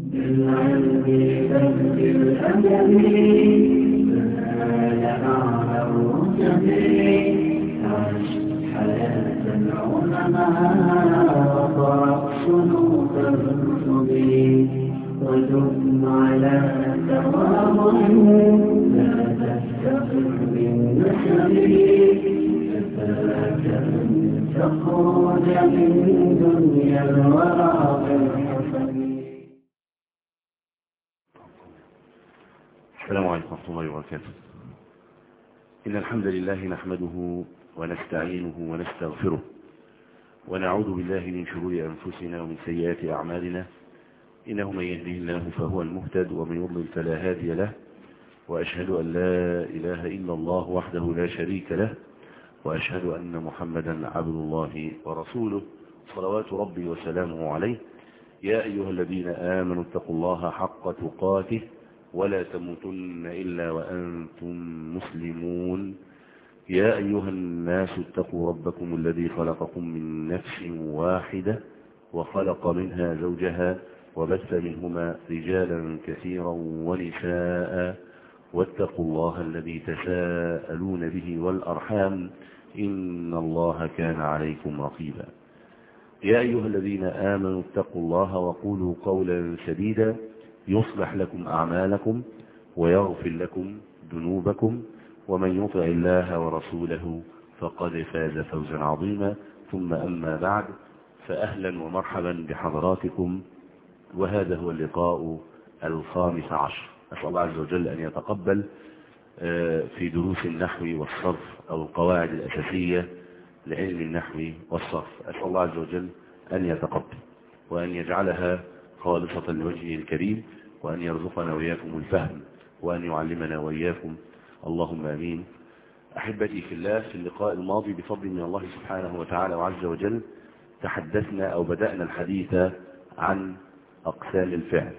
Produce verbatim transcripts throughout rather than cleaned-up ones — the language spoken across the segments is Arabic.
بالعلم بل بالأدب فنال أعلى الرتب عش حياة العلماء وقرأ صنوف الكتب ودم على تواضع لا تستقر بالنسب كفاك أن تخرج من دنيا الورى بالحسب. السلام عليكم ورحمة الله وبركاته. إن الحمد لله نحمده ونستعينه ونستغفره ونعوذ بالله من شرور أنفسنا ومن سيئات أعمالنا، إنه من يهده الله فهو المهتد ومن يضلل فلا هادي له، وأشهد أن لا إله إلا الله وحده لا شريك له، وأشهد أن محمدا عبد الله ورسوله صلوات ربي وسلامه عليه. يا أيها الذين آمنوا اتقوا الله حق تقاته ولا تموتن إلا وأنتم مسلمون. يا أيها الناس اتقوا ربكم الذي خلقكم من نفس واحدة وخلق منها زوجها وبث منهما رجالا كثيرا ونساء، واتقوا الله الذي تساءلون به والأرحام إن الله كان عليكم رقيبا. يا أيها الذين آمنوا اتقوا الله وقولوا قولا سديدا يصلح لكم أعمالكم ويغفر لكم ذنوبكم، ومن يطع الله ورسوله فقد فاز فوزا عظيما. ثم أما بعد، فأهلا ومرحبا بحضراتكم، وهذا هو اللقاء الخامس عشر. أسأل الله عز وجل أن يتقبل في دروس النحو والصرف أو القواعد الأساسية لعلم النحو والصرف. أسأل الله عز وجل أن يتقبل وأن يجعلها خالصة لوجهه الكريم، وأن يرزقنا وإياكم الفهم، وأن يعلمنا وإياكم، اللهم آمين. أحبتي في الله، في اللقاء الماضي بفضل من الله سبحانه وتعالى وعز وجل تحدثنا أو بدأنا الحديث عن أقسام الفعل.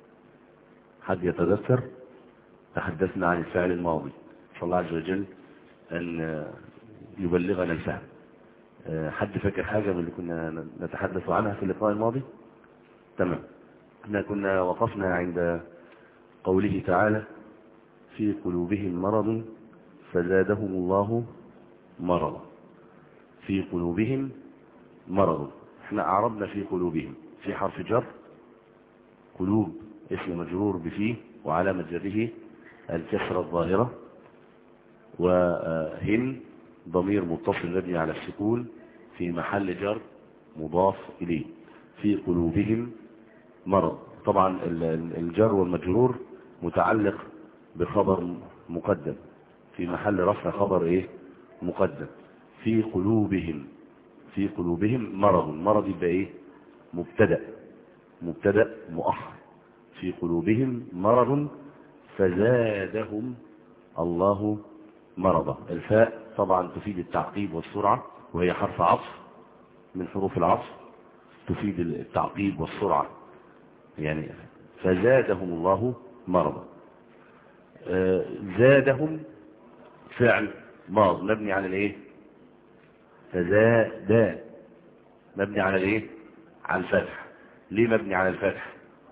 حد يتذكر؟ تحدثنا عن الفعل الماضي، صلى الله عز وجل أن يبلغنا الفهم. حد فاكر حاجة من اللي كنا نتحدث عنها في اللقاء الماضي؟ تمام. احنا كنا وقفنا عند قوله تعالى: في قلوبهم مرض فزادهم الله مرضا. في قلوبهم مرض، احنا أعربنا في قلوبهم في حرف جر، قلوب اسم مجرور بفيه وعلامة جره الكسرة الظاهرة، وهن ضمير متصل مبني على السكون في محل جر مضاف إليه. في قلوبهم مرض، طبعا الجر والمجرور متعلق بخبر مقدم في محل رفع خبر ايه مقدم. في قلوبهم، في قلوبهم مرض، مرض يبقى ايه مبتدا، مبتدا مؤخر. في قلوبهم مرض فزادهم الله مرضا. الفاء طبعا تفيد التعقيب والسرعة، وهي حرف عطف من حروف العطف، تفيد التعقيب والسرعة، يعني فزادهم الله مرضا. آه زادهم فعل ماض مبني على الايه؟ فزاد مبني على الايه؟ على الفتح. ليه مبني على الفتح؟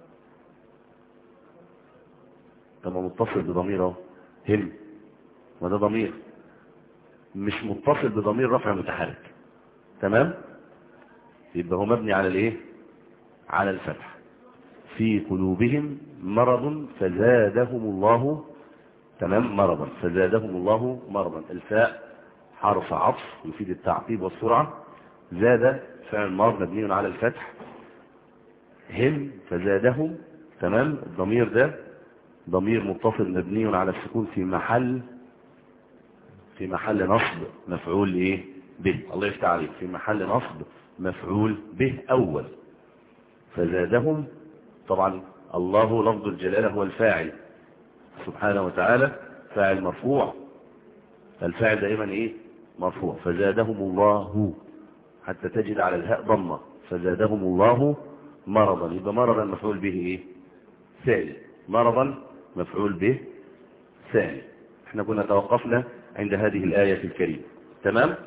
طب متصل بضميره هم، وده ضمير مش متصل بضمير رفع متحرك، تمام؟ يبقى هو مبني على الايه؟ على الفتح. في قلوبهم مرض فزادهم الله، تمام، مرضا فزادهم الله مرضا. الفاء حرف عطف يفيد التعقيب والسرعة. زاد فعل ماض مبني على الفتح. هم فزادهم، تمام. الضمير ده ضمير متصل مبني على السكون في محل في محل نصب مفعول ايه به. الله يفتح عليك، في محل نصب مفعول به اول. فزادهم، طبعا الله لفظ الجلالة هو الفاعل سبحانه وتعالى، فاعل مرفوع، الفاعل دائما ايه مرفوع. فزادهم الله، حتى تجد على الهاء ضمه. فزادهم الله مرضا، يبقى مرضا مفعول به ايه ثاني، مرضا مفعول به ثاني. احنا كنا توقفنا عند هذه الآية الكريمة، تمام.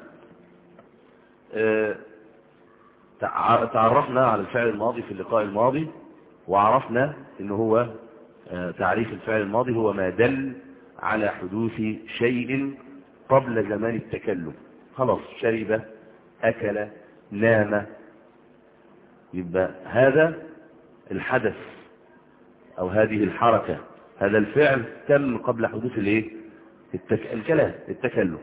اه تعرفنا على الفعل الماضي في اللقاء الماضي، وعرفنا إنه هو تعريف الفعل الماضي هو ما دل على حدوث شيء قبل زمان التكلم. خلاص، شرب، أكل، نام، يبقى هذا الحدث أو هذه الحركة، هذا الفعل تم قبل حدوث الايه التك... الكلام التكلم.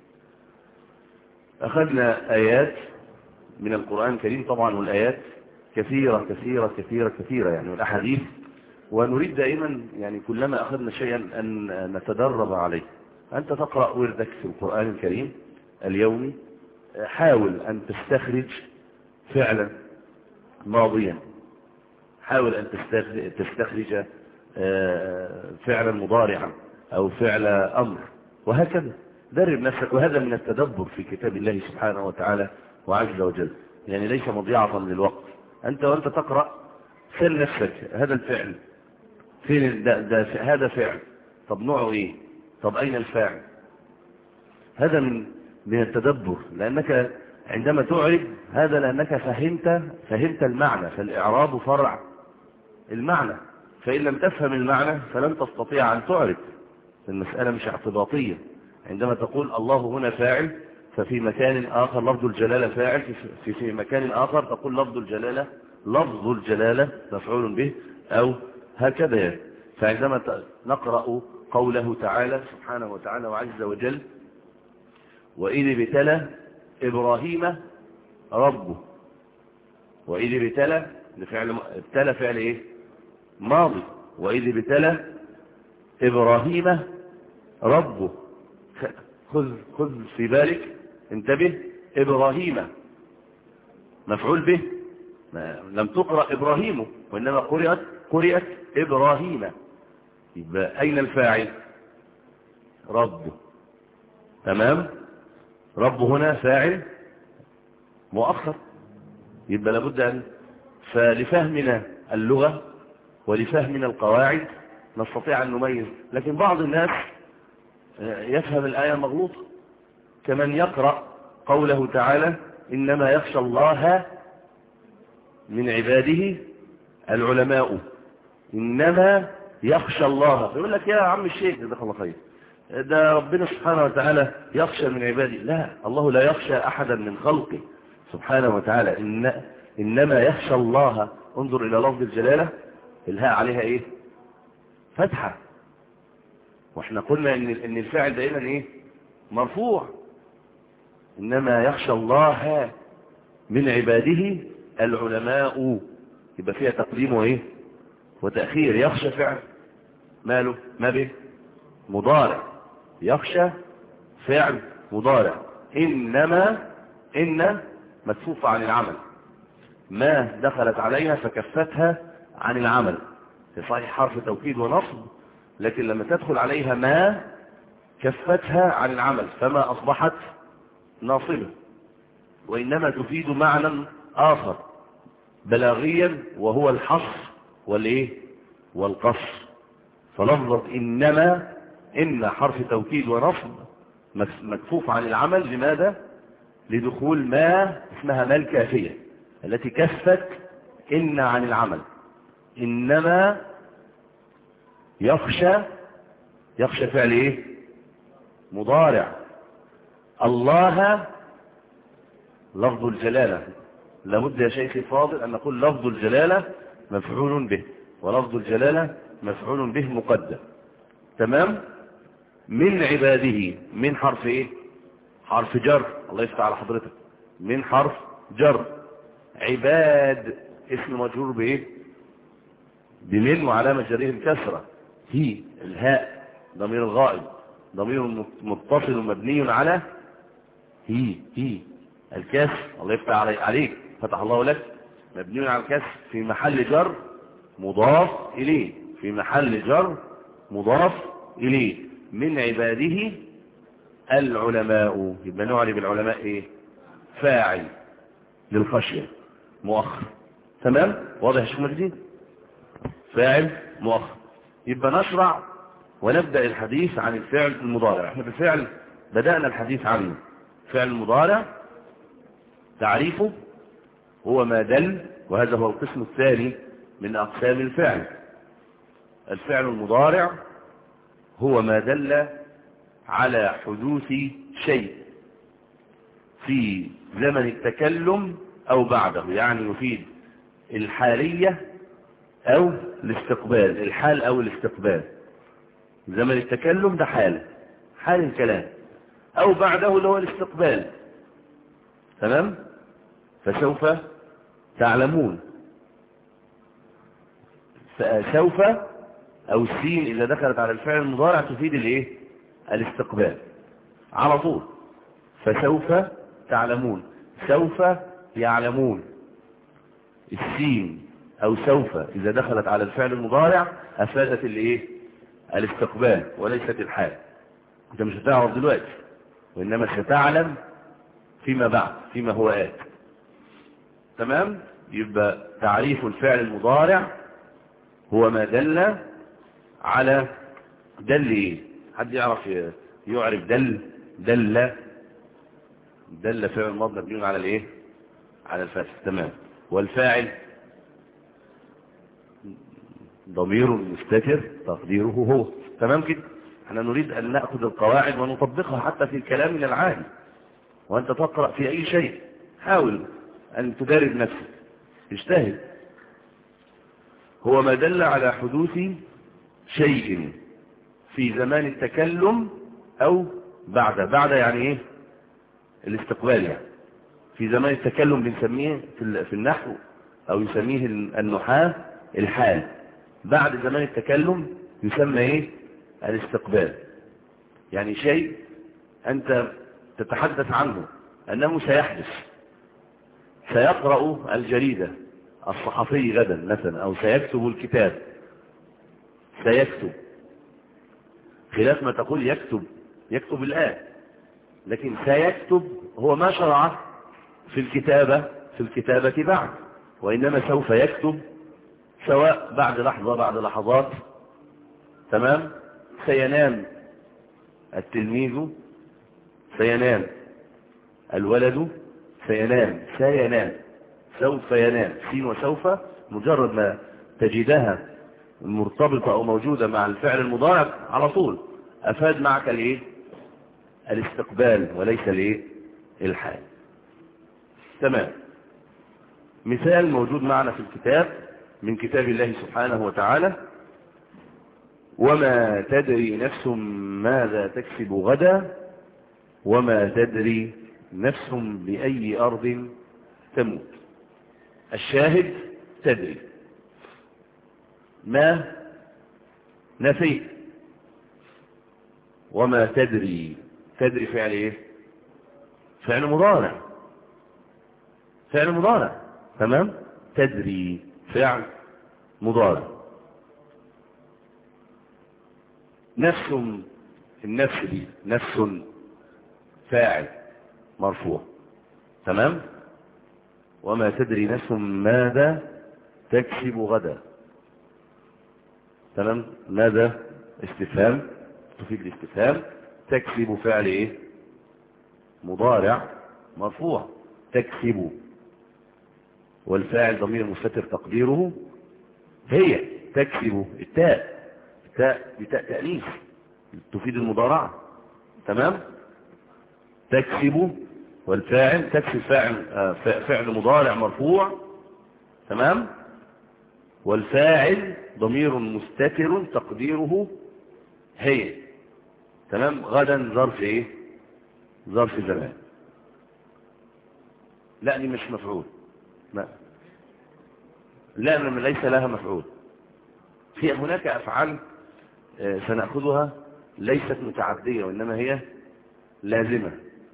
أخذنا آيات من القرآن الكريم طبعا، والآيات كثيرة كثيرة كثيرة كثيرة يعني، والأحاديث، ونريد دائما يعني كلما أخذنا شيئا أن نتدرب عليه. أنت تقرأ وردك في القرآن الكريم اليومي، حاول أن تستخرج فعلا ماضيا، حاول أن تستخرج فعلا مضارعا أو فعل أمر، وهكذا درب نفسك. وهذا من التدبر في كتاب الله سبحانه وتعالى وعز وجل، يعني ليس مضيعة للوقت. أنت وأنت تقرأ سل نفسك، هذا الفعل فين؟ ده ده هذا فعل، طب نوعه إيه؟ طب أين الفاعل؟ هذا من من التدبر، لأنك عندما تعرب هذا لأنك فهمت فهمت المعنى، فالإعراب فرع المعنى، فإن لم تفهم المعنى فلن تستطيع أن تعرب. المسألة مش اعتباطية. عندما تقول الله هنا فاعل، ففي مكان آخر لفظ الجلالة فاعل، في, في مكان آخر تقول لفظ الجلالة لفظ الجلالة مفعول به، أو هكذا يعني. فعندما نقرأ قوله تعالى سبحانه وتعالى وعز وجل وإذ ابتلى إبراهيم ربه، وإذ ابتلى لفعل ابتلى فعل إيه؟ ماضي. وإذ ابتلى إبراهيم ربه، خذ خذ في بالك، انتبه، إبراهيم مفعول به، لم تقرأ إبراهيم وإنما قرأت قرأت إبراهيم. يبقى أين الفاعل؟ ربه. تمام، رب هنا فاعل مؤخر. يبقى لابد أن فلفهمنا اللغة ولفهمنا القواعد نستطيع أن نميز. لكن بعض الناس يفهم الآية مغلوطة، كمن يقرأ قوله تعالى إنما يخشى الله من عباده العلماء، إنما يخشى الله، يقول لك يا عم الشيخ جزاك الله خير، ده ربنا سبحانه وتعالى يخشى من عباده. لا، الله لا يخشى أحدا من خلقه سبحانه وتعالى. إن إنما يخشى الله. انظر إلى لفظ الجلالة، الهاء عليها إيه؟ فتحة. واحنا قلنا إن إن الفاعل دائما إيه؟ مرفوع. إنما يخشى الله من عباده العلماء، يبقى فيها تقديم وإيه؟ وتأخير. يخشى فعل ماله؟ ما به؟ مضارع. يخشى فعل مضارع. إنما إن مكفوفة عن العمل، ما دخلت عليها فكفتها عن العمل، في صحيح حرف توكيد ونصب، لكن لما تدخل عليها ما كفتها عن العمل فما أصبحت ناصبة. وإنما تفيد معنى آخر بلاغيا، وهو الحصر والإيه والقصر. فلفظة إنما، إن حرف توكيد ونصب مكفوف عن العمل. لماذا؟ لدخول ما اسمها ما الكافية التي كفت إن عن العمل. إنما يخشى، يخشى فعل إيه؟ مضارع. الله لفظ الجلالة. لابد يا شيخي فاضل أن نقول لفظ الجلالة مفعول به، ولفظ الجلالة مفعول به مقدم. تمام. من عباده، من حرف ايه؟ حرف جر. الله يفتح على حضرتك. من حرف جر. عباد اسم مجرور بايه؟ بمن، وعلامة جره الكسرة. هي الهاء ضمير الغائب، ضمير متصل مبني على هي هي الكسر. الله يفتح عليك، فتح الله لك، مبني على الكسر في محل جر مضاف إليه، في محل جر مضاف إليه. من عباده العلماء، يبقى نعرب العلماء ايه؟ فاعل للخشية مؤخر. تمام، واضح يا شيخ مجدي؟ فاعل مؤخر. يبقى نشرع ونبدأ الحديث عن الفعل المضارع. احنا بالفعل بدأنا الحديث عنه. فعل المضارع تعريفه هو ما دل، وهذا هو القسم الثاني من أقسام الفعل. الفعل المضارع هو ما دل على حدوث شيء في زمن التكلم أو بعده، يعني يفيد الحالية أو الاستقبال، الحال أو الاستقبال. زمن التكلم ده حال حال الكلام، أو بعده اللي هو الاستقبال. تمام؟ فسوف تعلمون. فسوف أو السين إذا دخلت على الفعل المضارع تفيد الايه؟ الاستقبال على طول. فسوف تعلمون، سوف يعلمون. السين أو سوف إذا دخلت على الفعل المضارع أفادت الايه؟ الاستقبال وليست الحال. انت مش هتعرف دلوقتي، وإنما ستعلم فيما بعد، فيما هو آت. تمام؟ يبقى تعريف الفعل المضارع هو ما دل على دل ايه؟ حد يعرف يعرف دل؟ دل دل فعل ماضي مبني على الايه؟ على الفتح. تمام. والفاعل ضمير مستتر تقديره هو. تمام كده؟ احنا نريد ان ناخذ القواعد ونطبقها حتى في الكلام من العادي، وانت تقرا في اي شيء حاول ان تدارب نفسك، اجتهد. هو ما دل على حدوث شيء في زمان التكلم او بعد. بعد يعني ايه؟ الاستقبال. يعني في زمان التكلم بنسميه في النحو او يسميه النحاة الحال. بعد زمان التكلم يسمى ايه؟ الاستقبال. يعني شيء انت تتحدث عنه انه سيحدث. سيقرأ الجريدة الصحفي غدا مثلا، او سيكتب الكتاب. سيكتب، خلاف ما تقول يكتب. يكتب الآن، لكن سيكتب هو ما شرع في الكتابة في الكتابة بعد، وإنما سوف يكتب سواء بعد لحظة بعد لحظات. تمام؟ سينام التلميذ، سينام الولد، سينام سينام سوف ينام. سين وسوف مجرد ما تجدها مرتبطة أو موجودة مع الفعل المضارع على طول أفاد معك الايه؟ الاستقبال وليس الايه؟ الحال. تمام. مثال موجود معنا في الكتاب من كتاب الله سبحانه وتعالى: وما تدري نفس ماذا تكسب غدا وما تدري نفس بأي أرض تموت. الشاهد تدري. ما نفي. وما تدري. تدري فعل ايه؟ فعل مضارع. فعل مضارع. تمام؟ تدري فعل مضارع. نفس. النفس دي نفس فاعل مرفوع. تمام؟ وما تدري نفس ماذا تكسب غدا. تمام؟ ماذا استفهام تفيد الاستفهام. تكسب فعل ايه؟ مضارع مرفوع. تكسب، والفاعل ضمير مستتر تقديره هي. تكسب التاء، التاء بتاء تأنيث تفيد المضارعة. تمام؟ تكسب والفاعل تكسب فاعل فعل مضارع مرفوع. تمام؟ والفاعل ضمير مستتر تقديره هي. تمام؟ غدا ظرف ايه؟ ظرف زمان. لا دي مش مفعول. لا لا ليس لها مفعول. في هناك افعال سنأخذها ليست متعدية وإنما هي لازمة.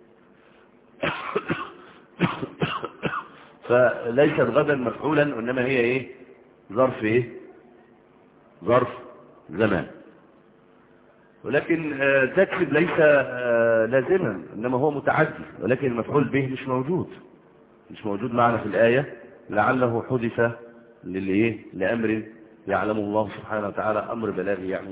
فليست غدا مفعولا وإنما هي ايه؟ ظرف ايه؟ ظرف زمان. ولكن تكسب ليس لازما إنما هو متعدي، ولكن المفعول به مش موجود مش موجود معنا في الآية، لعله حدث للإيه؟ لأمر يعلم الله سبحانه وتعالى، أمر بلاغي يعني.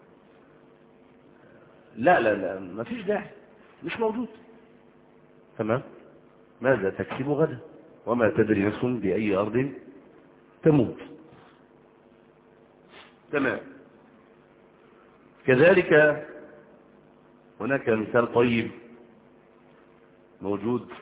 لا لا لا ما فيش داعي، مش موجود. تمام؟ ماذا تكسب غدا وما تدري نفس بأي أرض تموت. تمام. كذلك هناك مثال طيب موجود.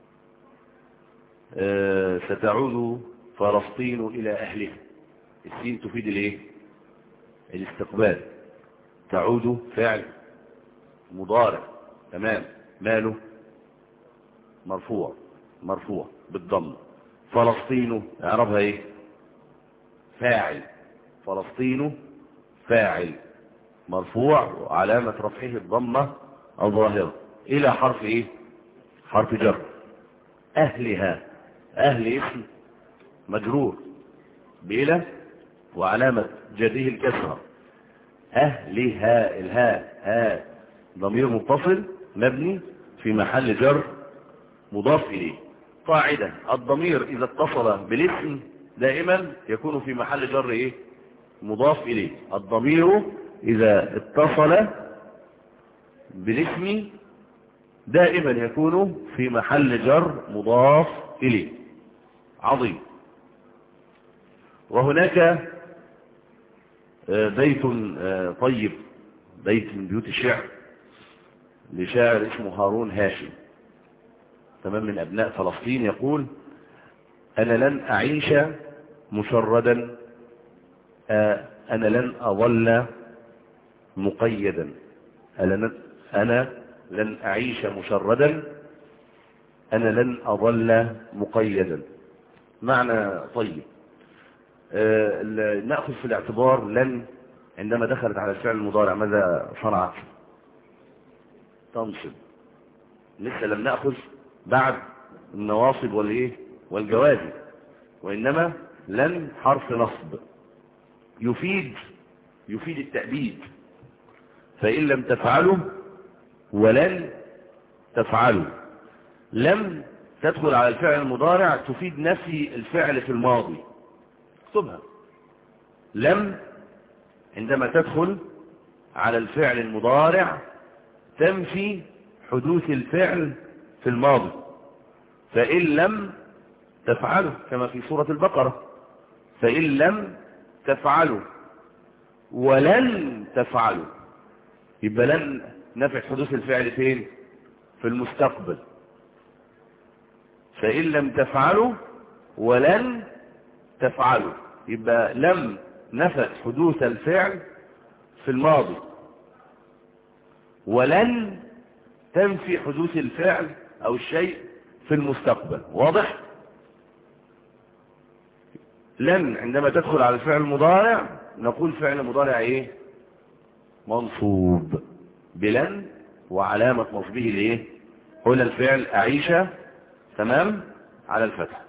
آه ستعود فلسطين إلى أهلها. السين تفيد الايه؟ الاستقبال. تعود فعل مضارع. تمام. ماله؟ مرفوع. مرفوع بالضم. فلسطين اعربها ايه؟ فاعل. فلسطين فاعل مرفوع وعلامة رفعه الضمة الظاهرة إلى حرف إيه؟ حرف جر. أهلها. أهل اسم مجرور بإلى وعلامة جره الكسرة. أهلها. الهاء ها ضمير متصل مبني في محل جر مضاف إليه. قاعدة: الضمير إذا اتصل بالاسم دائما يكون في محل جر إيه؟ مضاف إليه. الضمير إذا اتصل بالاسم دائما يكون في محل جر مضاف إليه. عظيم. وهناك بيت طيب، بيت من بيوت الشعر لشاعر اسمه هارون هاشم، تمام، من أبناء فلسطين، يقول: أنا لن أعيش مشردا، أنا لن أظل مقيدا. أنا لن أعيش مشردا، أنا لن أظل مقيدا. معنى طيب. آه نأخذ في الاعتبار لن عندما دخلت على الفعل المضارع ماذا صنعت؟ تنصب. لسه لم نأخذ بعد النواصب والإيه والجوازم، وإنما لن حرف نصب يفيد يفيد التأبيد. فإن لم تفعلوا ولن تفعلوا. لم تدخل على الفعل المضارع تفيد نفي الفعل في الماضي. اكتبها. لم عندما تدخل على الفعل المضارع تنفي حدوث الفعل في الماضي. فإن لم تفعلوا كما في سورة البقرة: فإن لم تفعلوا ولن تفعلوا. يبقى لن نفي حدوث الفعل فين؟ في المستقبل. فإن لم تفعلوا ولن تفعلوا. يبقى لم نفت حدوث الفعل في الماضي، ولن تنفي حدوث الفعل أو الشيء في المستقبل. واضح؟ لن عندما تدخل على الفعل المضارع نقول فعل مضارع ايه؟ منصوب بلن، وعلامة نصبه الايه؟ هنا الفعل أعيش، تمام، على الفتح.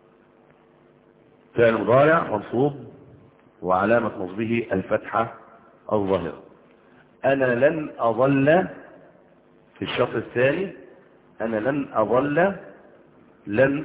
فعل مضارع منصوب وعلامة نصبه الفتحة الظاهرة. أنا لن أظل في الشرط الثاني، أنا لن أظل. لن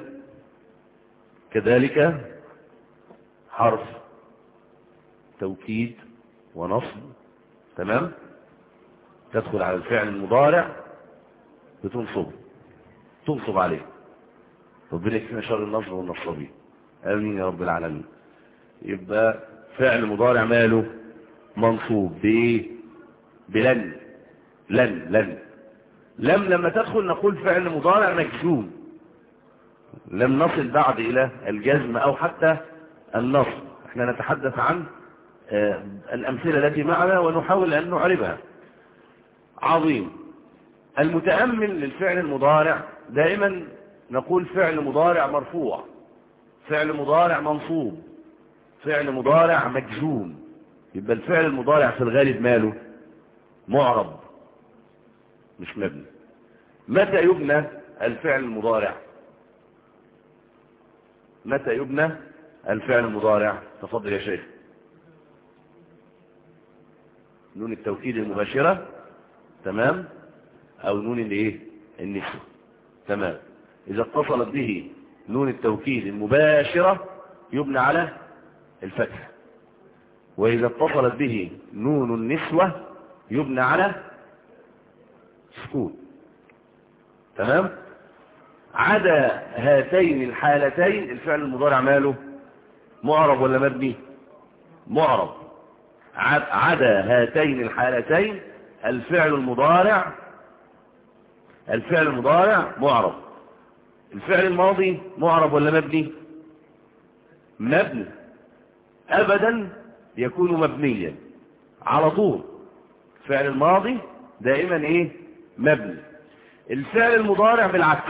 كذلك حرف توكيد ونصب، تمام، تدخل على الفعل المضارع بتنصب تنصب عليه. ربنا يكفينا شر النصب والنصابين، آمين يا رب العالمين. يبقى فعل مضارع ماله؟ منصوب بايه؟ بلن. لن لن لم لما تدخل نقول فعل مضارع مجزوم. لم نصل بعد إلى الجزم أو حتى النصب. احنا نتحدث عن آه الأمثلة التي معنا ونحاول أن نعربها. عظيم. المتأمل للفعل المضارع دائما نقول فعل مضارع مرفوع، فعل مضارع منصوب، فعل مضارع مجزوم. يبقى الفعل المضارع في الغالب ماله؟ معرب مش مبني. متى يبنى الفعل المضارع؟ متى يبنى الفعل المضارع؟ تفضل يا شيخ. نون التوكيد المباشرة، تمام، او نون الايه؟ النسوة، تمام. اذا اتصلت به نون التوكيد المباشرة يبنى على الفتح، واذا اتصلت به نون النسوة يبنى على سكون، تمام. عدا هاتين الحالتين الفعل المضارع ماله؟ معرب ولا مبني؟ معرب. عدا هاتين الحالتين الفعل المضارع الفعل المضارع معرب. الفعل الماضي معرب ولا مبني؟ مبني أبدا، يكون مبنيا على طول. الفعل الماضي دائما ايه؟ مبني. الفعل المضارع بالعكس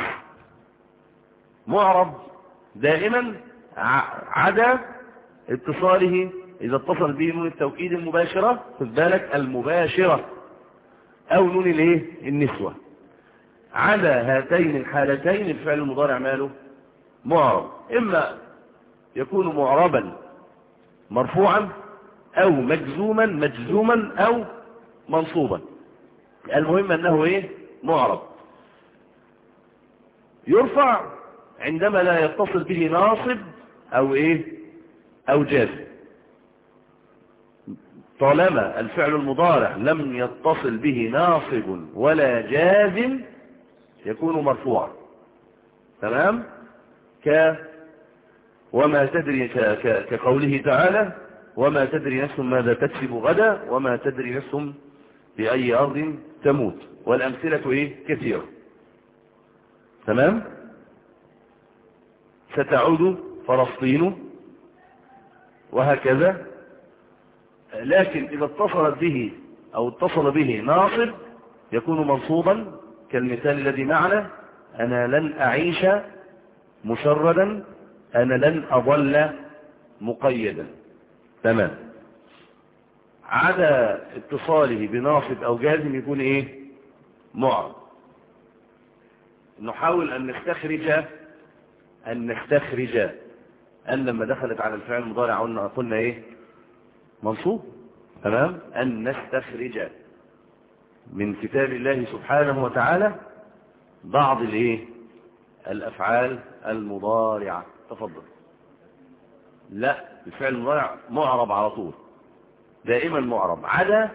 معرب دائما عدا اتصاله إذا اتصل به نون التوكيد المباشرة، خد بالك المباشرة، أو نون الايه؟ النسوة. عدا هاتين الحالتين الفعل المضارع ماله؟ معرب، إما يكون معربا مرفوعا أو مجزوما مجزوما أو منصوبا. المهم أنه ايه؟ معرب. يرفع عندما لا يتصل به ناصب أو ايه؟ أو جازم. طالما الفعل المضارع لم يتصل به ناصب ولا جازم يكون مرفوعا. تمام؟ ك وما تدري ك... ك... كقوله تعالى وما تدري نفس ماذا تكسب غدا وما تدري نفس بأي أرض تموت. والأمثلة ايه؟ كثيرة. تمام؟ ستعود فلسطين وهكذا. لكن إذا اتصلت به أو اتصل به ناصب يكون منصوبا، كالمثال الذي معنا: أنا لن أعيش مشردا، أنا لن أظل مقيدا. تمام. عدا اتصاله بناصب أو جازم يكون إيه؟ معرب. نحاول أن نستخرج أن نستخرج أن لما دخلت على الفعل المضارع قلنا قلنا إيه؟ منصوب. تمام. أن نستخرج من كتاب الله سبحانه وتعالى بعض الايه؟ الافعال المضارعه. تفضل. لا، الفعل المضارع معرب على طول، دائما معرب عدا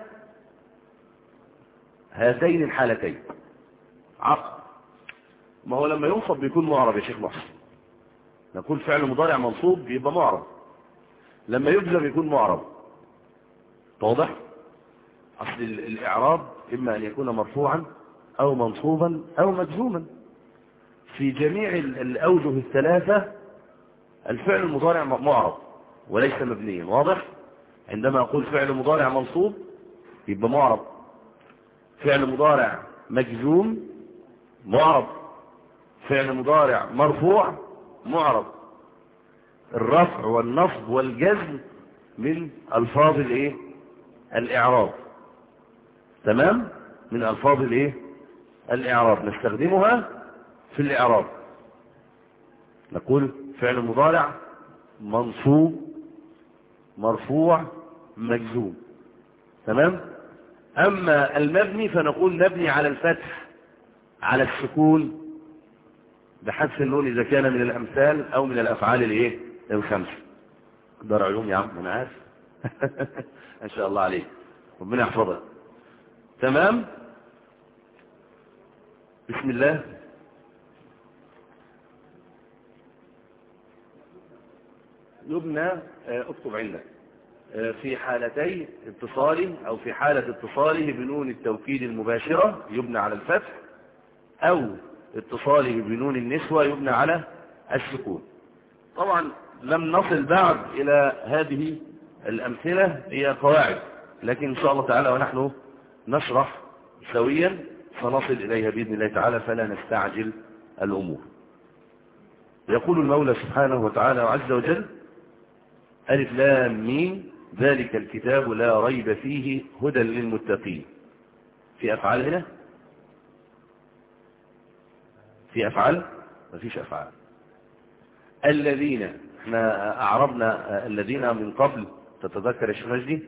هاتين الحالتين. عقل. ما هو لما ينصب بيكون معرب يا شيخ محسن. نقول فعل مضارع منصوب بيبقى معرب، لما يجزم يكون معرب. واضح؟ اصل الاعراب اما ان يكون مرفوعا او منصوبا او مجزوما. في جميع الاوجه الثلاثه الفعل المضارع معرب وليس مبنيا. واضح؟ عندما اقول فعل مضارع منصوب يبقى معرب، فعل مضارع مجزوم معرب، فعل مضارع مرفوع معرب. الرفع والنصب والجزم من الفاظ الايه؟ الاعراب. تمام؟ من الفاظ الايه؟ الاعراب، نستخدمها في الاعراب. نقول فعل مضارع منصوب مرفوع مجزوم. تمام؟ اما المبني فنقول مبني على الفتح على السكون بحذف النون اذا كان من الامثال او من الافعال الايه؟ الخمسه. دار علوم يا عم، انا عارف. ان شاء الله عليك، ربنا يحفظك. تمام. بسم الله. يبنى، اكتب عندك، في حالتي اتصاله او في حالة اتصاله بنون التوكيد المباشرة يبنى على الفتح، او اتصاله بنون النسوة يبنى على السكون. طبعا لم نصل بعد الى هذه الامثلة، هي قواعد، لكن ان شاء الله تعالى ونحن نشرح سويا سنصل اليها باذن الله تعالى، فلا نستعجل الامور. يقول المولى سبحانه وتعالى وعز وجل: ألف لام ميم ذلك الكتاب لا ريب فيه هدى للمتقين. في أفعال هنا؟ في أفعال؟ ما فيش أفعال. الذين احنا أعربنا الذين من قبل، تتذكر يا شيخ مجدي؟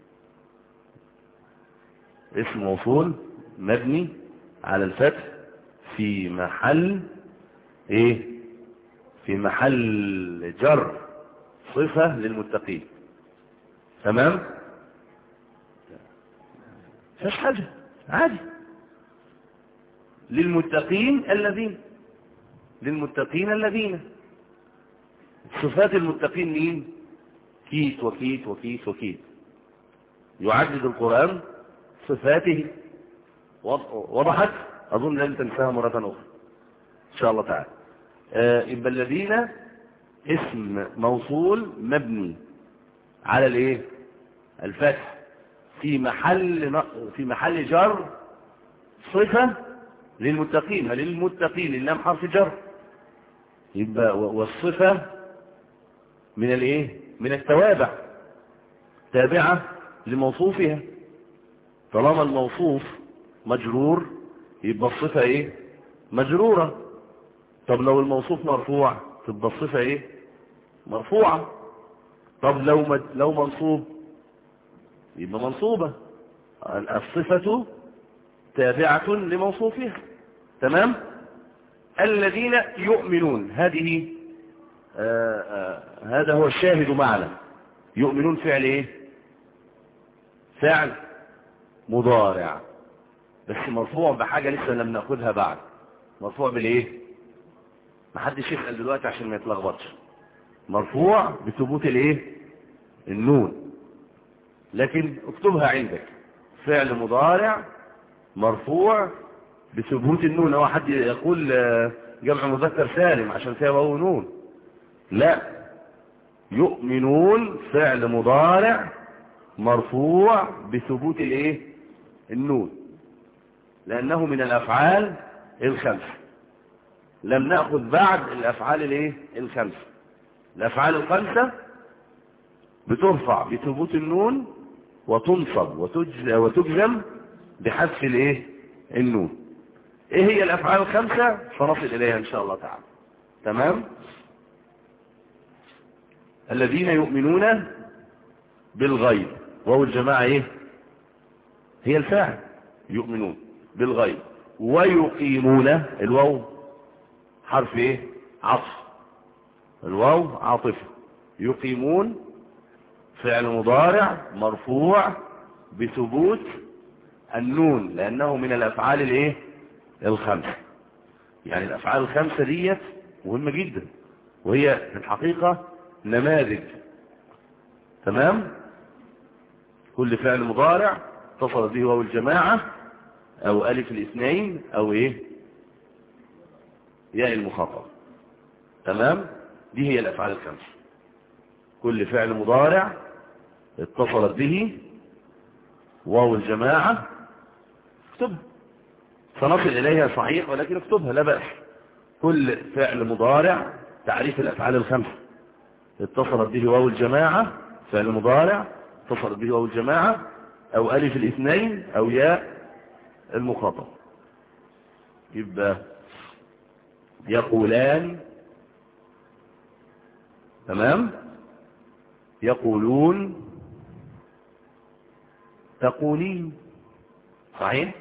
اسم موصول مبني على الفتح في محل ايه؟ في محل جر صفة للمتقين. تمام؟ فيش حاجة، عادي. للمتقين الذين، للمتقين الذين. صفات المتقين مين؟ كيت وكيت وكيت وكيت. يعدد القرآن صفاته. وضحت؟ أظن لن تنساها مرة أخرى إن شاء الله تعالى. يبقى الذين اسم موصول مبني على الايه؟ الفتح في محل في محل جر صفة للمتقين. للمتقين اللام حرف جر، يبقى والصفة من الايه؟ من التوابع، تابعة لموصوفها. طالما الموصوف مجرور يبقى الصفة ايه؟ مجرورة. طب لو الموصوف مرفوع تبقى الصفة ايه؟ مرفوعة. طب لو مد... لو منصوب يبقى منصوبة. الصفة تابعة لموصوفها. تمام. الذين يؤمنون هذه آآ آآ هذا هو الشاهد معنا. يؤمنون فعل ايه؟ فعل مضارع، بس مرفوع بحاجة لسه لم ناخذها بعد. مرفوع بالايه؟ محدش يسأل دلوقتي عشان ما يتلخبطش. مرفوع بثبوت الايه؟ النون. لكن اكتبها عندك، فعل مضارع مرفوع بثبوت النون. او حد يقول جمع مذكر سالم عشان فيها واو نون، لا. يؤمنون فعل مضارع مرفوع بثبوت الايه؟ النون، لانه من الافعال الخمسه. لم ناخذ بعد الافعال الايه؟ الخمسه. الافعال الخمسه بترفع بثبوت النون وتنصب وتجزم بحذف الايه؟ النون. ايه هي الافعال الخمسه؟ سنصل اليها ان شاء الله تعالى. تمام. الذين يؤمنون بالغيب، وهو الجماعه ايه؟ هي الفاعل. يؤمنون بالغيب. ويقيمون، الواو حرف ايه؟ عطف. الواو عاطفه. يقيمون فعل مضارع مرفوع بثبوت النون، لانه من الافعال الايه؟ الخمسه. يعني الافعال الخمسه ديت مهمه جدا، وهي في الحقيقه نماذج. تمام. كل فعل مضارع اتصل به واو الجماعه او الف الاثنين او ايه؟ ياء المخاطبه. تمام. دي هي الافعال الخمسه. كل فعل مضارع اتصلت به واو الجماعه اكتبها. سنصل اليها صحيح، ولكن اكتبها لا بأس. كل فعل مضارع، تعريف الافعال الخمسه، اتصلت به واو الجماعه، فعل مضارع اتصلت به واو الجماعه او الف الاثنين او ياء المخاطب. يبقى يقولان، تمام، يقولون، تقولين. صحيح.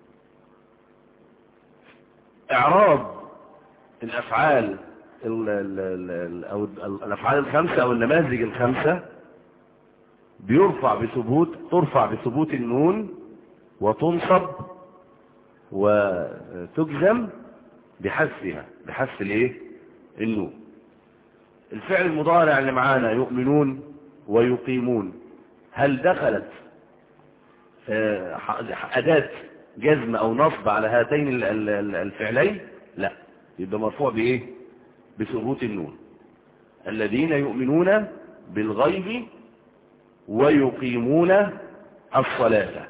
اعراب الافعال ال ال ال او الافعال الخمسه او النماذج الخمسه بيرفع بثبوت ترفع بثبوت النون وتنصب وتجزم بحذفها، بحذف الايه؟ النون. الفعل المضارع اللي معانا يؤمنون ويقيمون، هل دخلت أداة جزم أو نصب على هاتين الفعلين؟ لا. يبقى مرفوع بإيه؟ بثبوت النون. الذين يؤمنون بالغيب ويقيمون الصلاة.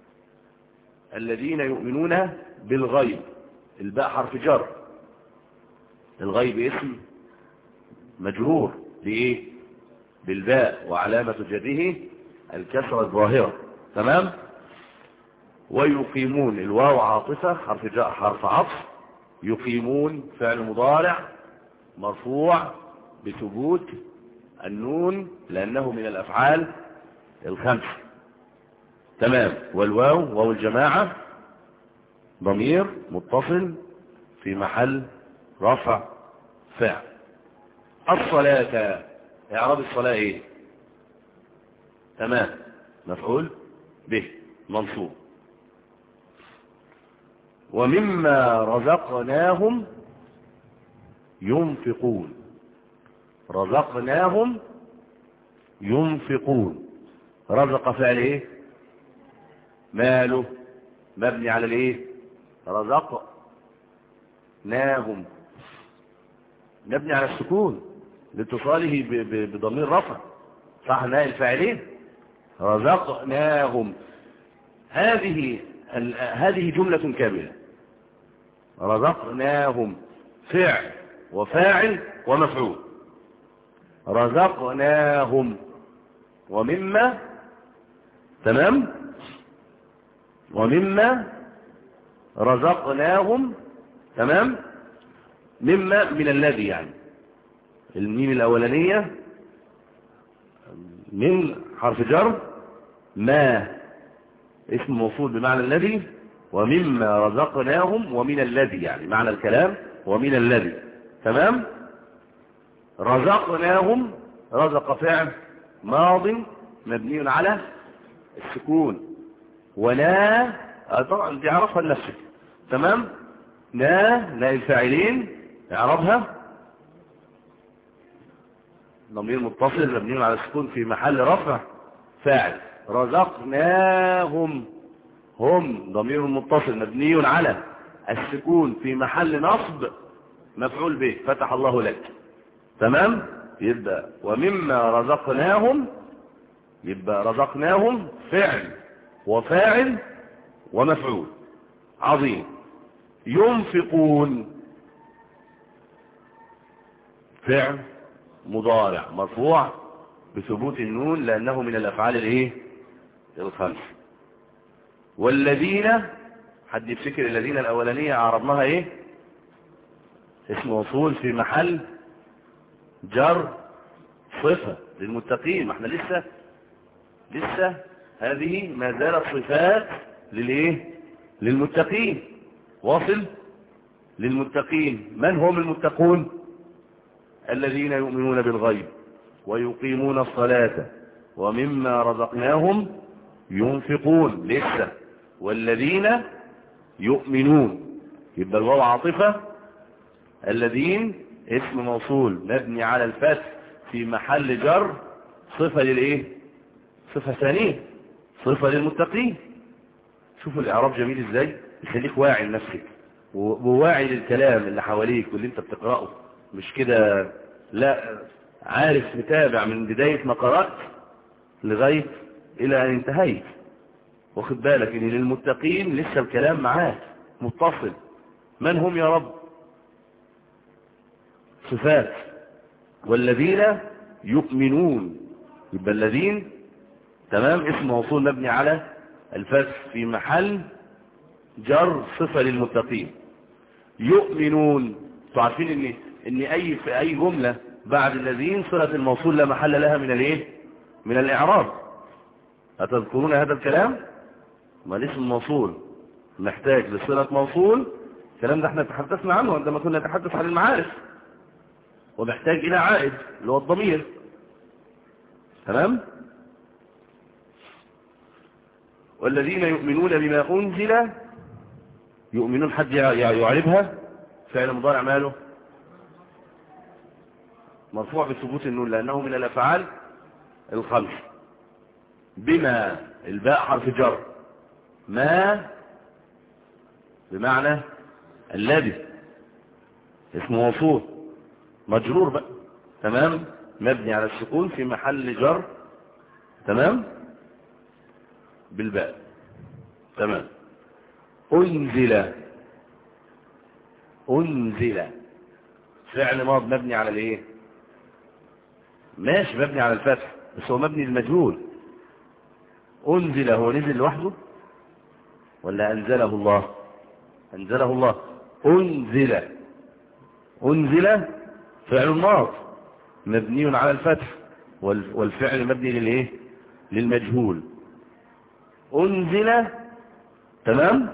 الذين يؤمنون بالغيب، الباء حرف جر. الغيب اسم مجرور بإيه؟ بالباء، وعلامة جره الكسرة الظاهرة. تمام. ويقيمون الواو عاطفة حرف جاء حرف عطف. يقيمون فعل مضارع مرفوع بثبوت النون لأنه من الأفعال الخمسة. تمام. والواو واو الجماعة ضمير متصل في محل رفع فعل. الصلاة، اعراب الصلاة ايه؟ تمام، مفعول به منصوب. ومما رزقناهم ينفقون. رزقناهم ينفقون. رزق فعل ايه؟ ماله مبني على الايه؟ رزقناهم مبني على السكون لاتصاله بضمير رفع، صح؟ ناء الفاعلين رزقناهم. هذه هذه جملة كاملة. رزقناهم فعل وفاعل ومفعول. رزقناهم ومما، تمام، ومما رزقناهم، تمام، مما من الذي، يعني الميم الأولانية من حرف جر، ما اسم موصول بمعنى الذي، ومما رزقناهم ومن الذي، يعني معنى الكلام ومن الذي، تمام. رزقناهم رزق فعل ماض مبني على السكون، ولا طبعا دي عرفها لنفسك، تمام. لا لا الفاعلين اعربها ضمير متصل مبني على السكون في محل رفع فاعل. رزقناهم هم ضمير متصل مبني على السكون في محل نصب مفعول به، فتح الله لك، تمام. يبقى ومما رزقناهم، يبقى رزقناهم فعل وفاعل ومفعول. عظيم. ينفقون فعل مضارع مرفوع بثبوت النون لأنه من الأفعال الايه؟ الخمس. والذين، حد يفتكر الذين الأولانية عرضناها ايه؟ اسم موصول في محل جر صفة للمتقين. ما احنا لسه لسه هذه ما زالت صفات للايه؟ للمتقين. واصل. للمتقين. من هم المتقون؟ الذين يؤمنون بالغيب ويقيمون الصلاة ومما رزقناهم ينفقون. لسه والذين يؤمنون، يبقى الواو عاطفة. الذين اسم موصول مبني على الفتح في محل جر صفة للايه؟ صفة ثانية، صفة للمتقين. شوفوا الاعراب جميل ازاي، يخليك واعي لنفسك وواعي للكلام اللي حواليك واللي انت بتقرأه، مش كده لا، عارف متابع من بداية ما قرأت لغاية الى ان انتهيت، واخد بالك ان للمتقين لسه الكلام معاك متصل. من هم يا رب؟ صفات. والذين يؤمنون، يبقى الذين، تمام، اسم موصول مبني على الفتح في محل جر صفة للمتقين. يؤمنون، تعرفين ان ان اي في اي جملة بعد الذين صلة الموصول لا محل لها من الايه؟ من الاعراب. هتذكرون هذا الكلام؟ ما الاسم الموصول محتاج لصلة موصول، الكلام ده احنا تحدثنا عنه عندما كنا نتحدث عن المعارف، ومحتاج الى عائد اللي هو الضمير، تمام. والذين يؤمنون بما انزل، يؤمنون حد يعربها؟ فعل مضارع ماله؟ مرفوع بثبوت النون لانه من الافعال الخمس. بما الباء حرف جر، ما بمعنى الذي اسم موصول مجرور بقى، تمام، مبني على السكون في محل جر، تمام، بالباء، تمام. أنزل، أنزل فعل ماض مبني على الايه؟ ماشي، مبني على الفتح بس هو مبني للمجهول. أنزل هو نزل لوحده ولا أنزله الله؟ أنزله الله. أنزل، أنزل فعل ماض مبني على الفتح والفعل مبني للايه؟ للمجهول. أنزل، تمام،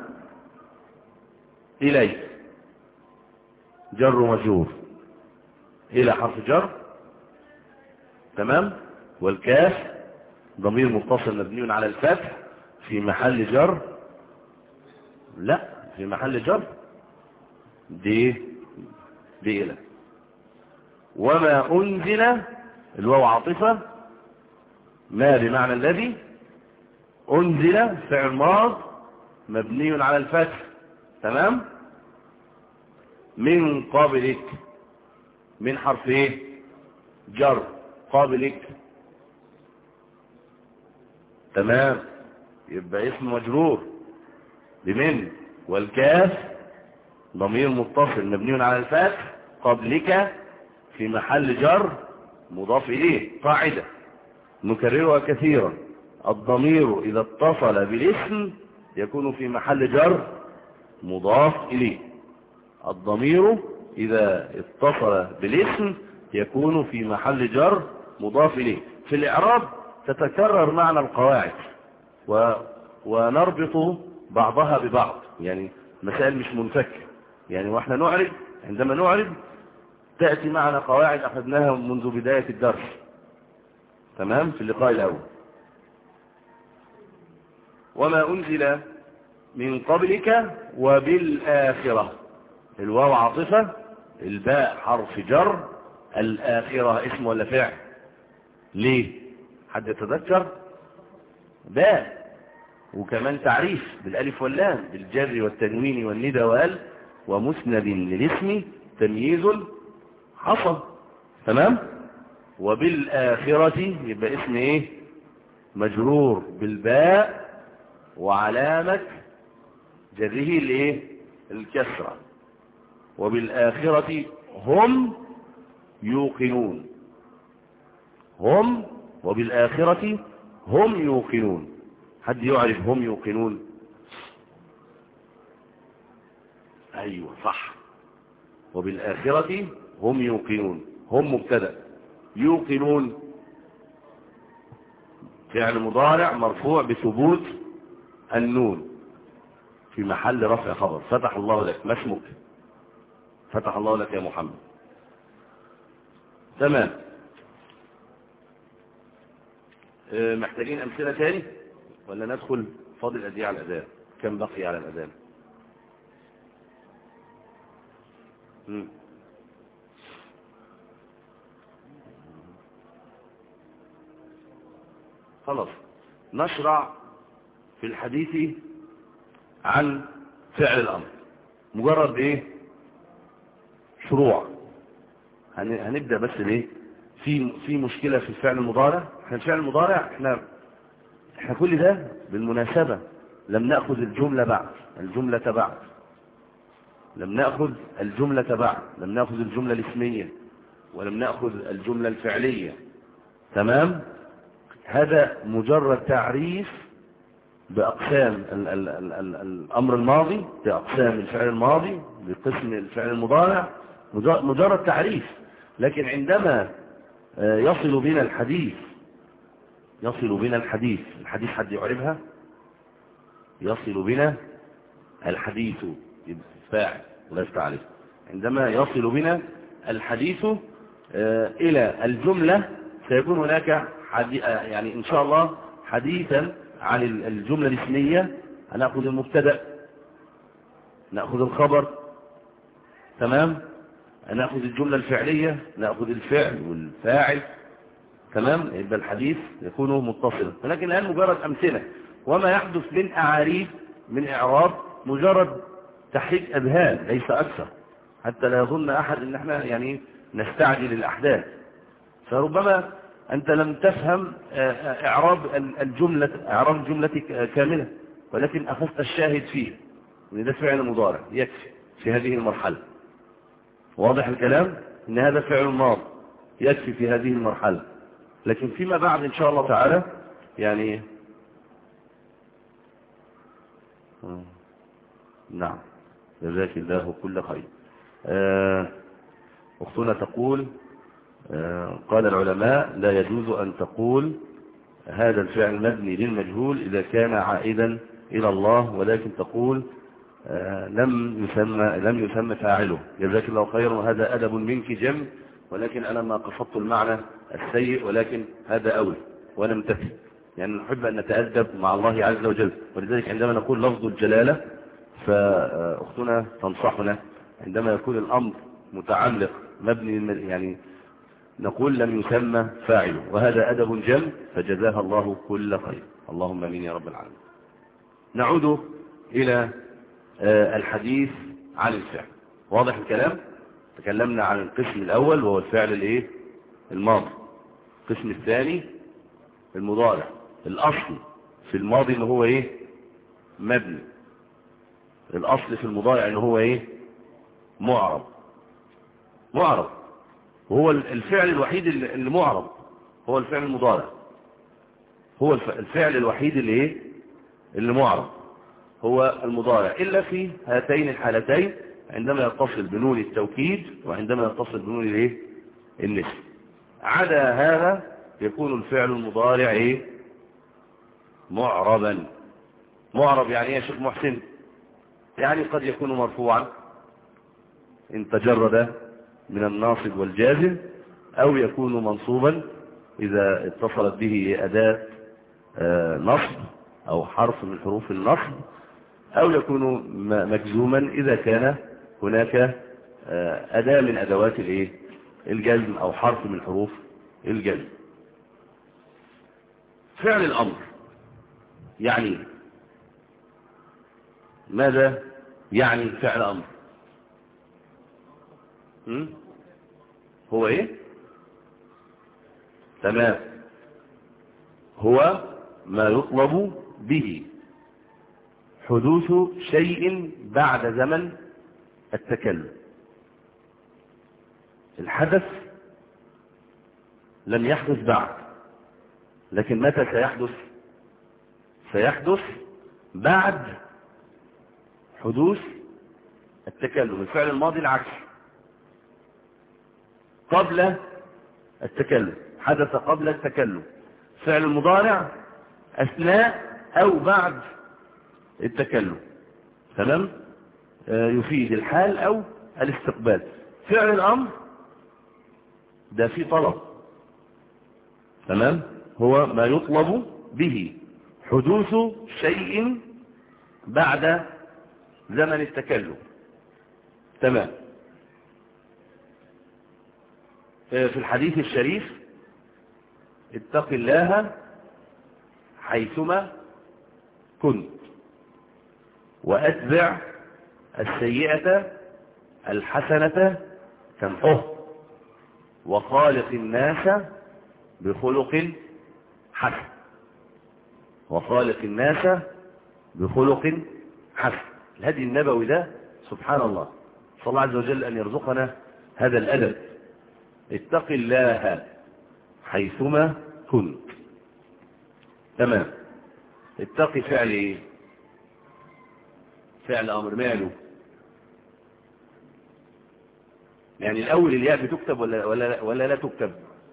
إليه جر ومجرور، إلى حرف جر، تمام. والكاف ضمير متصل مبني على الفتح في محل جر، لا في محل جر دي دي إلى. وما أنزل الواو عاطفة، ما بمعنى الذي أنزل فعل ماض مبني على الفتح. تمام. من قابلك، من حرف ايه؟ جر. قابلك. تمام. يبقى اسم مجرور بمن، والكاف ضمير متصل مبني على الفتح. قبلك في محل جر مضاف إليه. قاعدة نكررها كثيرا: الضمير إذا اتصل بالاسم يكون في محل جر مضاف إليه. الضمير إذا اتصل بالاسم يكون في محل جر مضاف إليه. في الإعراب تتكرر معنا القواعد و... ونربط بعضها ببعض، يعني مسائل مش منفكة. يعني واحنا نعرب، عندما نعرب تأتي معنا قواعد أخذناها منذ بداية الدرس. تمام. في اللقاء الأول: وما أنزل من قبلك وبالآخرة. الواو عاطفة، الباء حرف جر، الآخرة اسم ولا فعل؟ ليه؟ حد يتذكر؟ باء، وكمان تعريف بالالف واللام، بالجر والتنوين والندى وال، ومسند للاسم تمييز حصل. تمام. وبالآخرة يبقى اسم ايه؟ مجرور بالباء، وعلامة جره الايه؟ الكسرة. وبالآخرة هم يوقنون. هم، وبالآخرة هم يوقنون. حد يعرف هم يوقنون؟ ايوه صح. وبالآخرة هم يوقنون. هم مبتدأ، يوقنون فعل مضارع مرفوع بثبوت النون في محل رفع خبر. فتح الله لك. ما اسمك؟ فتح الله لك يا محمد. تمام. محتاجين أمثلة تاني ولا ندخل؟ فاضل قد ايه على الأذان؟ كم بقي على الأذان؟ مم. خلاص نشرع في الحديث عن فعل الأمر. مجرد ايه؟ شروع. هنبدأ بس ليه؟ في في مشكلة في الفعل المضارع. احنا الفعل المضارع احنا احنا كل ده بالمناسبة لم نأخذ الجملة بعد، الجملة بعد لم نأخذ الجملة بعد لم نأخذ الجملة الاسمية، ولم نأخذ الجملة الفعلية. تمام. هذا مجرد تعريف بأقسام ال ال ال ال الأمر الماضي، بأقسام الفعل الماضي، بقسم الفعل المضارع، مجرد تعريف. لكن عندما يصل بنا الحديث يصل بنا الحديث الحديث حد يعرفها؟ يصل بنا الحديث فاعل ولا تعرف. عندما يصل بنا الحديث إلى الجملة سيكون هناك يعني إن شاء الله حديثا عن الجملة الاسمية. هنأخذ المبتدأ، نأخذ الخبر. تمام. نأخذ الجملة الفعلية، نأخذ الفعل والفاعل. تمام. يبقى الحديث يكون متصلا. ولكن الآن مجرد أمثلة. وما يحدث من أعاريب من إعراب مجرد تحريك أذهان ليس أكثر، حتى لا يظن أحد أن احنا يعني نستعجل الأحداث. فربما أنت لم تفهم إعراب الجملة إعراب الجملة كاملة، ولكن أخذت الشاهد فيه إن ده فعل مضارع يكفي في هذه المرحلة. واضح الكلام؟ إن هذا فعل ماضي يكفي في هذه المرحلة. لكن فيما بعد إن شاء الله تعالى يعني نعم. جزاك الله كل خير. أختنا تقول قال العلماء لا يجوز أن تقول هذا الفعل مبني للمجهول إذا كان عائدا إلى الله، ولكن تقول لم يسمى لم يسمى فاعله. جزاك الله خيرا، وهذا أدب منك جم، ولكن أنا ما قصدت المعنى السيء، ولكن هذا أولى وأنا امتثل. يعني نحب أن نتأدب مع الله عز وجل. ولذلك عندما نقول لفظ الجلالة فأختنا تنصحنا عندما يكون الأمر متعلق مبني يعني نقول لم يسمى فاعله، وهذا أدب جم، فجزاها الله كل خير. اللهم امين يا رب العالمين. نعود إلى الحديث عن الفعل. واضح الكلام؟ تكلمنا عن القسم الأول وهو الفعل الايه؟ الماضي. القسم الثاني المضارع. الأصل في الماضي ان هو ايه؟ مبني. الأصل في المضارع ان هو ايه؟ معرب. معرب. وهو الفعل الوحيد اللي معرب هو الفعل المضارع. هو الفعل الوحيد اللي ايه؟ اللي معرب هو المضارع، إلا في هاتين الحالتين، عندما يتصل بنون التوكيد وعندما يتصل بنون الايه؟ النسب. عدا هذا يكون الفعل المضارع ايه؟ معربا. معرب يعني ايه يا شيخ محسن؟ يعني قد يكون مرفوعا ان تجرد من الناصب والجازم، او يكون منصوبا اذا اتصلت به اداة نصب او حرف من حروف النصب، او يكون مجزوما اذا كان هناك اداة من ادوات الايه؟ الجزم او حرف من حروف الجزم. فعل الامر يعني ماذا يعني فعل امر؟ م? هو ايه؟ تمام. هو ما يطلب به حدوث شيء بعد زمن التكلم. الحدث لم يحدث بعد، لكن متى سيحدث؟ سيحدث بعد حدوث التكلم. الفعل الماضي العكس، قبل التكلم، حدث قبل التكلم. فعل المضارع أثناء أو بعد التكلم. تمام؟ آه يفيد الحال أو الاستقبال. فعل الأمر ده فيه طلب. تمام؟ هو ما يطلب به حدوث شيء بعد زمن التكلم. تمام. آه في الحديث الشريف اتق الله حيثما كنت وأتبع السيئة الحسنة تمحه وخالق الناس بخلق حسن. وخالق الناس بخلق حسن. الهدي النبوي ده سبحان الله، صلى الله عز وجل أن يرزقنا هذا الأدب. اتق الله حيثما كنت. تمام. اتقي فعل ايه؟ فعل امر. ماله؟ يعني الاول الياء بتكتب ولا ولا ولا لا تكتب؟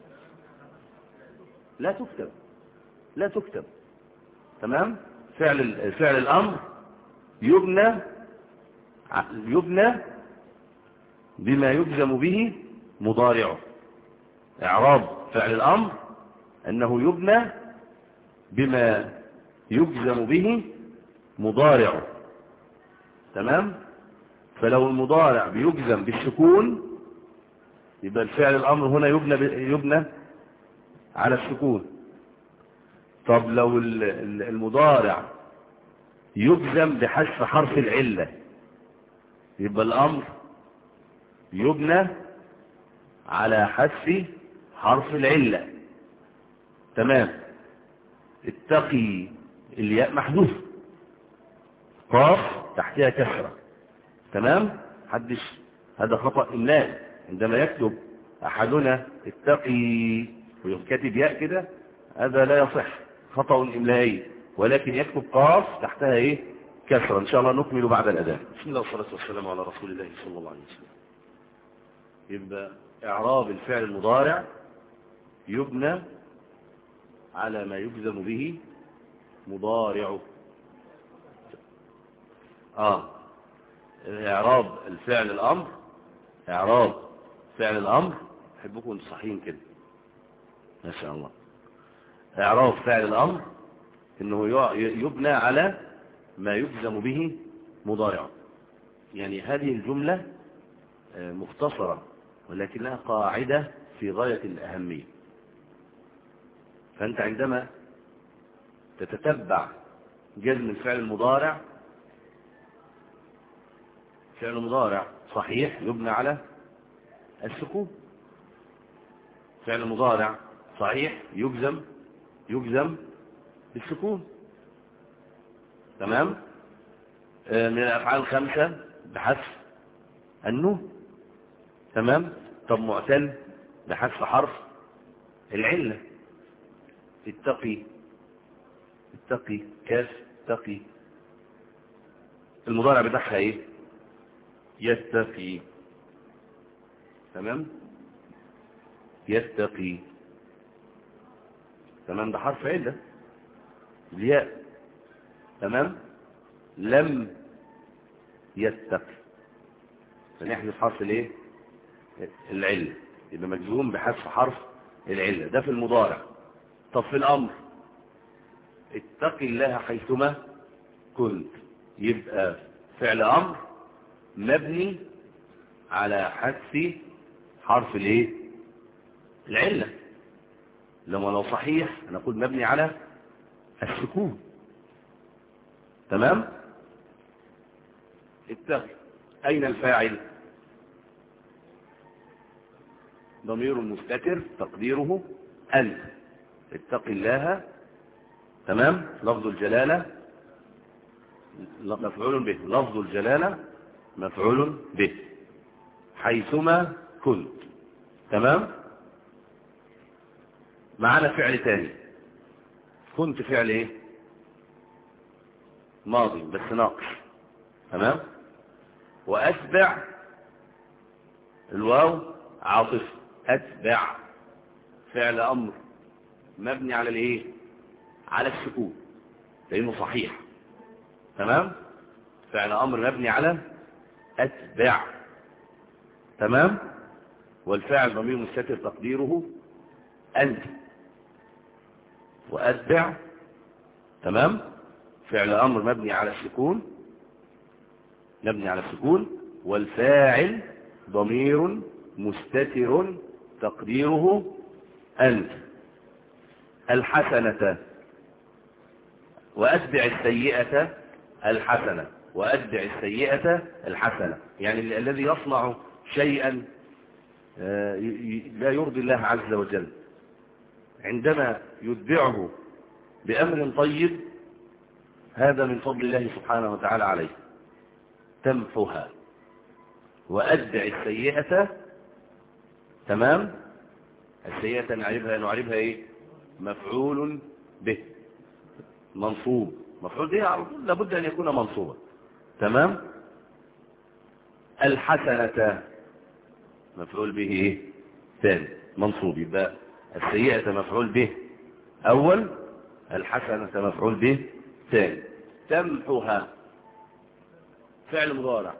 لا تكتب. لا تكتب. تمام. فعل فعل الامر يبنى يبنى بما يجزم به مضارعه. اعراب فعل الامر انه يبنى بما يجزم به مضارعه. تمام. فلو المضارع بيجزم بالسكون يبقى الفعل الامر هنا يبنى يبنى على السكون. طب لو المضارع يجزم بحذف حرف العله يبقى الامر يبنى على حذف حرف العله. تمام. اتقي الياء محذوف، قاف تحتها كسره. تمام. حدش هذا خطأ إملاء. عندما يكتب أحدنا اتقي ويكتب ياء كده هذا لا يصح، خطأ إملائي، ولكن يكتب قاف تحتها ايه؟ كسره. ان شاء الله نكمل بعد الأذان. بسم الله والصلاة والسلام على رسول الله صلى الله عليه وسلم. يبقى إعراب الفعل المضارع يبنى على ما يجزم به مضارعه. اه اعراب الفعل الامر اعراب فعل الامر احبكم صحيين كده ما شاء الله. اعراب فعل الامر انه يبنى على ما يجزم به مضارعه. يعني هذه الجملة مختصرة ولكنها قاعدة في غاية الأهمية. فأنت عندما تتتبع جزم الفعل المضارع. فعل مضارع صحيح يبنى على السكون. فعل مضارع صحيح يجزم يجزم بالسكون. تمام. من الأفعال الخمسة بحذف النون. تمام. طب معتل بحذف حرف العلة. اتقي اتقي كاف اتقي المضارع بتاعها ايه؟ يتقي. تمام. يتقي. تمام. ده حرف علة الياء. تمام. لم يتقي فنحذف حرف الايه؟ العلة. يبقى مجزوم بحذف حرف العلة. ده في المضارع. طب في الامر اتق الله حيثما كنت، يبقى فعل امر مبني على حذف حرف الايه؟ العلة. لما لو صحيح نقول مبني على السكون. تمام. اتق. اين الفاعل؟ ضمير مستتر تقديره انت. اتق الله. تمام. لفظ الجلالة مفعول به. لفظ الجلالة مفعول به حيثما كنت. تمام. معنا فعل تاني. كنت فعل ايه؟ ماضي بس ناقص. تمام. واتبع الواو عاطف. اتبع فعل امر مبني على الايه؟ على السكون لانه صحيح. تمام. فعل امر مبني على اتبع. تمام. والفاعل ضمير مستتر تقديره انت. واتبع. تمام. فعل امر مبني على السكون مبني على السكون. والفاعل ضمير مستتر تقديره انت. الحسنة. واتبع السيئة الحسنة. واتبع السيئة الحسنة. يعني الذي يصنع شيئا لا يرضي الله عز وجل عندما يتبعه بأمر طيب هذا من فضل الله سبحانه وتعالى عليه. تمحها. وأتبع السيئة. تمام. السيئة نعرفها نعرفها ايه؟ مفعول به منصوب. مفعول به على طول لابد أن يكون منصوبا. تمام. الحسنة مفعول به ايه؟ ثاني منصوب. يبقى السيئة مفعول به أول. الحسنة مفعول به ثاني. تمحها فعل مضارع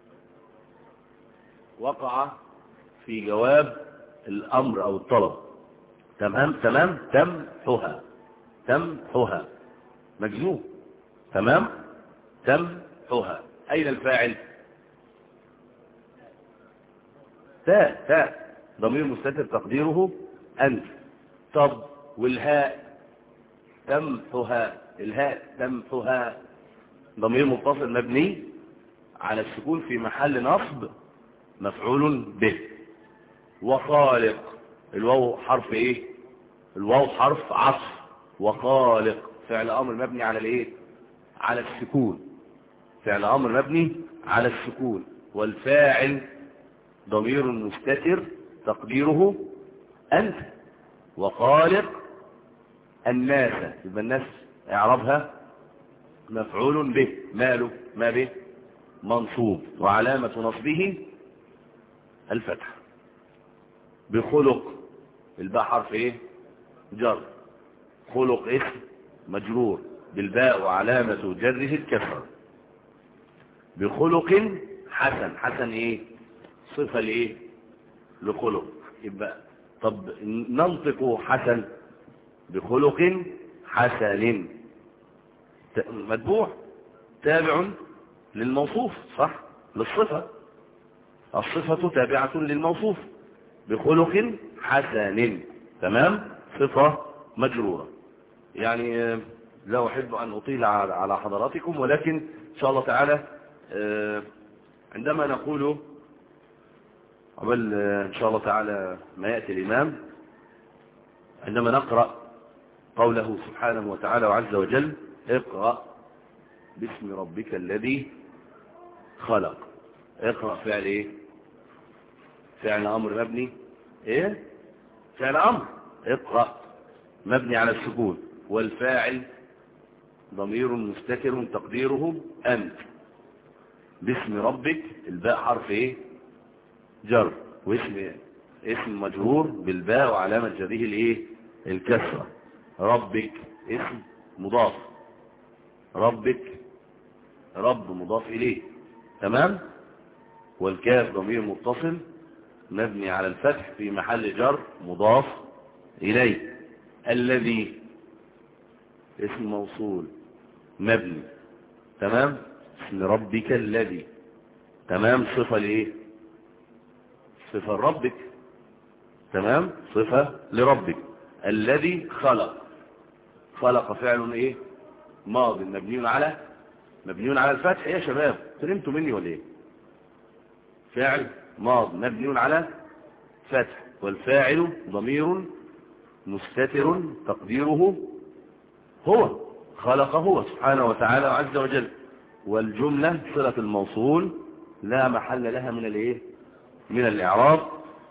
وقع في جواب الأمر أو الطلب. تمام. تمام. تمحها. تمحها مجزوم. تمام. تمحها. أين الفاعل؟ تاء. تاء ضمير مستتر تقديره أنت. طب والهاء؟ تمحها. الهاء تمحها ضمير متصل مبني على السكون في محل نصب مفعول به. وخالق الواو حرف ايه؟ الواو حرف عطف. وخالق فعل امر مبني على الايه؟ على السكون. فعل امر مبني على السكون. والفاعل ضمير مستتر تقديره انت. وخالق الناس. يبقى الناس اعرابها مفعول به. ماله؟ ما به منصوب. وعلامة نصبه الفتح. بخلق الباء حرف ايه؟ جر. خلق اسم مجرور بالباء وعلامة جره الكسر. بخلق حسن. حسن ايه؟ صفة لايه؟ لخلق. يبقى طب ننطق حسن. بخلق حسن متبوع تابع للموصوف صح؟ للصفة. الصفة تابعة للموصوف. بخلق حسن. تمام. صفة مجرورة. يعني لا أحب أن أطيل على حضراتكم، ولكن إن شاء الله تعالى عندما نقول قبل إن شاء الله تعالى ما يأتي الإمام، عندما نقرأ قوله سبحانه وتعالى وعز وجل اقرأ باسم ربك الذي خلق. اقرأ فعل ايه؟ فعل امر مبني ايه؟ فعل امر. اقرأ مبني على السكون، والفاعل ضمير مستتر تقديره انت. باسم ربك الباء حرف ايه؟ جر، واسم اسم مجرور بالباء وعلامة جره الايه؟ الكسرة. ربك اسم مضاف، ربك رب مضاف اليه، تمام. والكاف ضمير متصل مبني على الفتح في محل جر مضاف اليه. الذي اسم موصول مبني، تمام. اسم ربك الذي، تمام. صفة لايه؟ صفة لربك، تمام. صفة لربك. الذي خلق، خلق فعل ايه؟ ماضي مبني على مبني على الفتح. ايه يا شباب تنمتوا مني ولا ايه؟ فعل ماضي مبني على فتح، والفاعل ضمير مستتر تقديره هو. خلق هو سبحانه وتعالى وعز وجل. والجملة صلة الموصول لا محل لها من الايه؟ من الاعراب.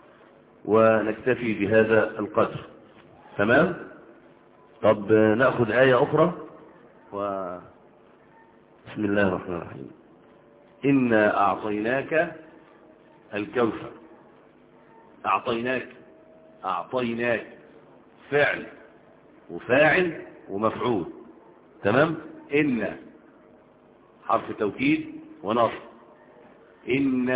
ونكتفي بهذا القدر، تمام. طب نأخذ آية أخرى. و بسم الله الرحمن الرحيم. إنا أعطيناك الكوثر. أعطيناك، أعطيناك فعل وفاعل ومفعول، تمام. إن حرف توكيد ونصب. إن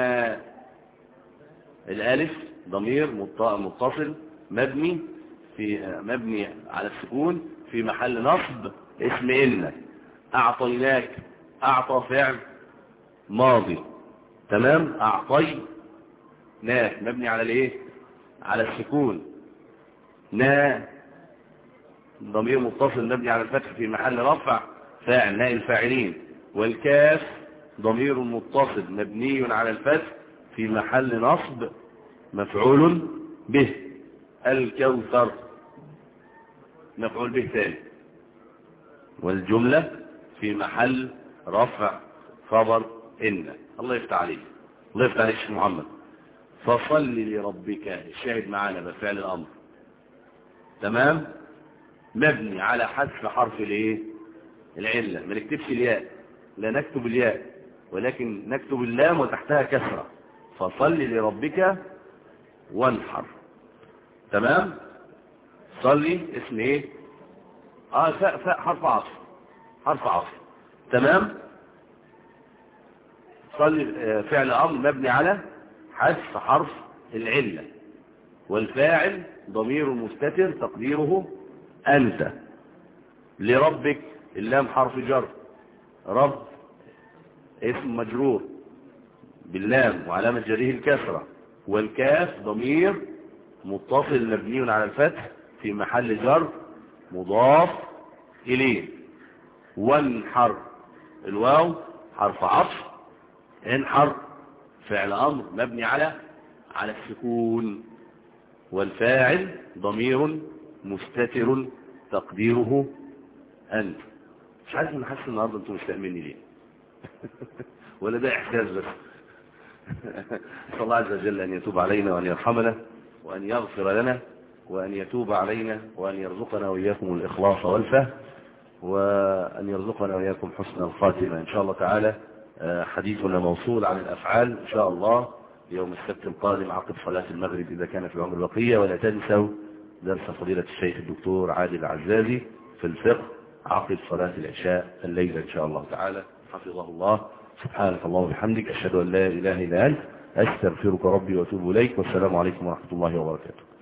الألف ضمير متصل مبني في مبني على السكون في محل نصب اسم إن. أعطيناك، أعطى فعل ماضي، تمام. أعطيناك مبني على الايه؟ على السكون. نا ضمير متصل مبني على الفتح في محل رفع فاعل نائب الفاعلين. والكاف ضمير متصل مبني على الفتح في محل نصب مفعول به. الكوثر مفعول به ثاني. والجملة في محل رفع خبر إن. الله يفتح عليك، الله يفتح عليك شيخ محمد. فصل لربك، الشاهد معانا بفعل الأمر، تمام. مبني على حذف حرف الايه؟ العلة. ما نكتبش الياء، لا نكتب الياء، ولكن نكتب اللام وتحتها كسرة. فصل لربك وانحر، تمام. صلي اسم ايه؟ اه فاء فاء حرف عطف، حرف عطف، تمام. صلي فعل امر مبني على حذف حرف العلة. والفاعل ضمير مستتر تقديره انت. لربك اللام حرف جر، رب اسم مجرور باللام وعلامة جره الكسرة. والكاف ضمير متصل مبني على الفتح في محل جر مضاف إليه. وانحر الواو حرف عطف. انحر فعل أمر مبني على على السكون. والفاعل ضمير مستتر تقديره أنت. مش عارف من حاسس النهارده انتم مش فاهميني ليه ولا ده إحساس بس نسأل الله عز وجل أن يتوب علينا وأن يرحمنا وأن يغفر لنا وأن يتوب علينا وأن يرزقنا وإياكم الإخلاص والفهم وأن يرزقنا وإياكم حسن الخاتمة إن شاء الله تعالى. حديثنا موصول عن الأفعال إن شاء الله يوم السبت القادم عقب صلاة المغرب إذا كان في العمر البقية. ولا تنسوا درس فضيلة الشيخ الدكتور عادل العزازي في الفقه عقب صلاة العشاء الليلة إن شاء الله تعالى. حفظه الله. سبحانك اللهم وبحمدك أشهد أن لا إله إلا أنت أستغفرك ربي وأتوب إليك. والسلام عليكم ورحمة الله وبركاته.